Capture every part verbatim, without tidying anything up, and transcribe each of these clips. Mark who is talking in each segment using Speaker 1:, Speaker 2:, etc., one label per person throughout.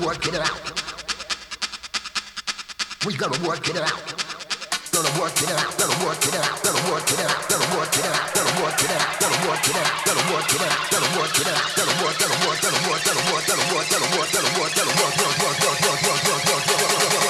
Speaker 1: work it out. We gonna work it out. Gonna work it out. Gonna work it out. Gonna work it out. Gonna work it out. Gonna work it out. Gonna work it out. Gonna work it out. Gonna work it out. Gonna work. Gonna work. Gonna work. Gonna work. Gonna work. Gonna work. Gonna work. Gonna work. Work. Work. Work. Work. Work. Work. Work. Work.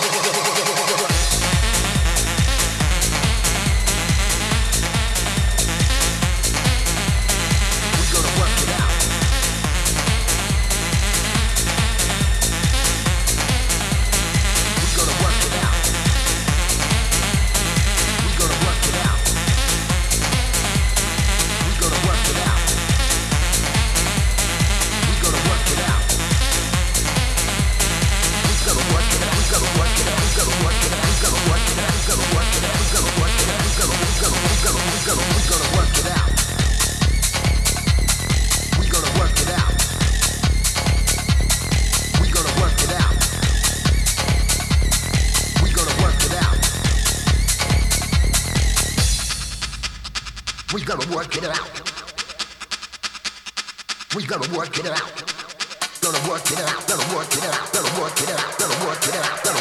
Speaker 1: We gonna work it out. We gonna work it out. Gonna work it out. Gonna work it out. Gonna work it out. Gonna work it out. Gonna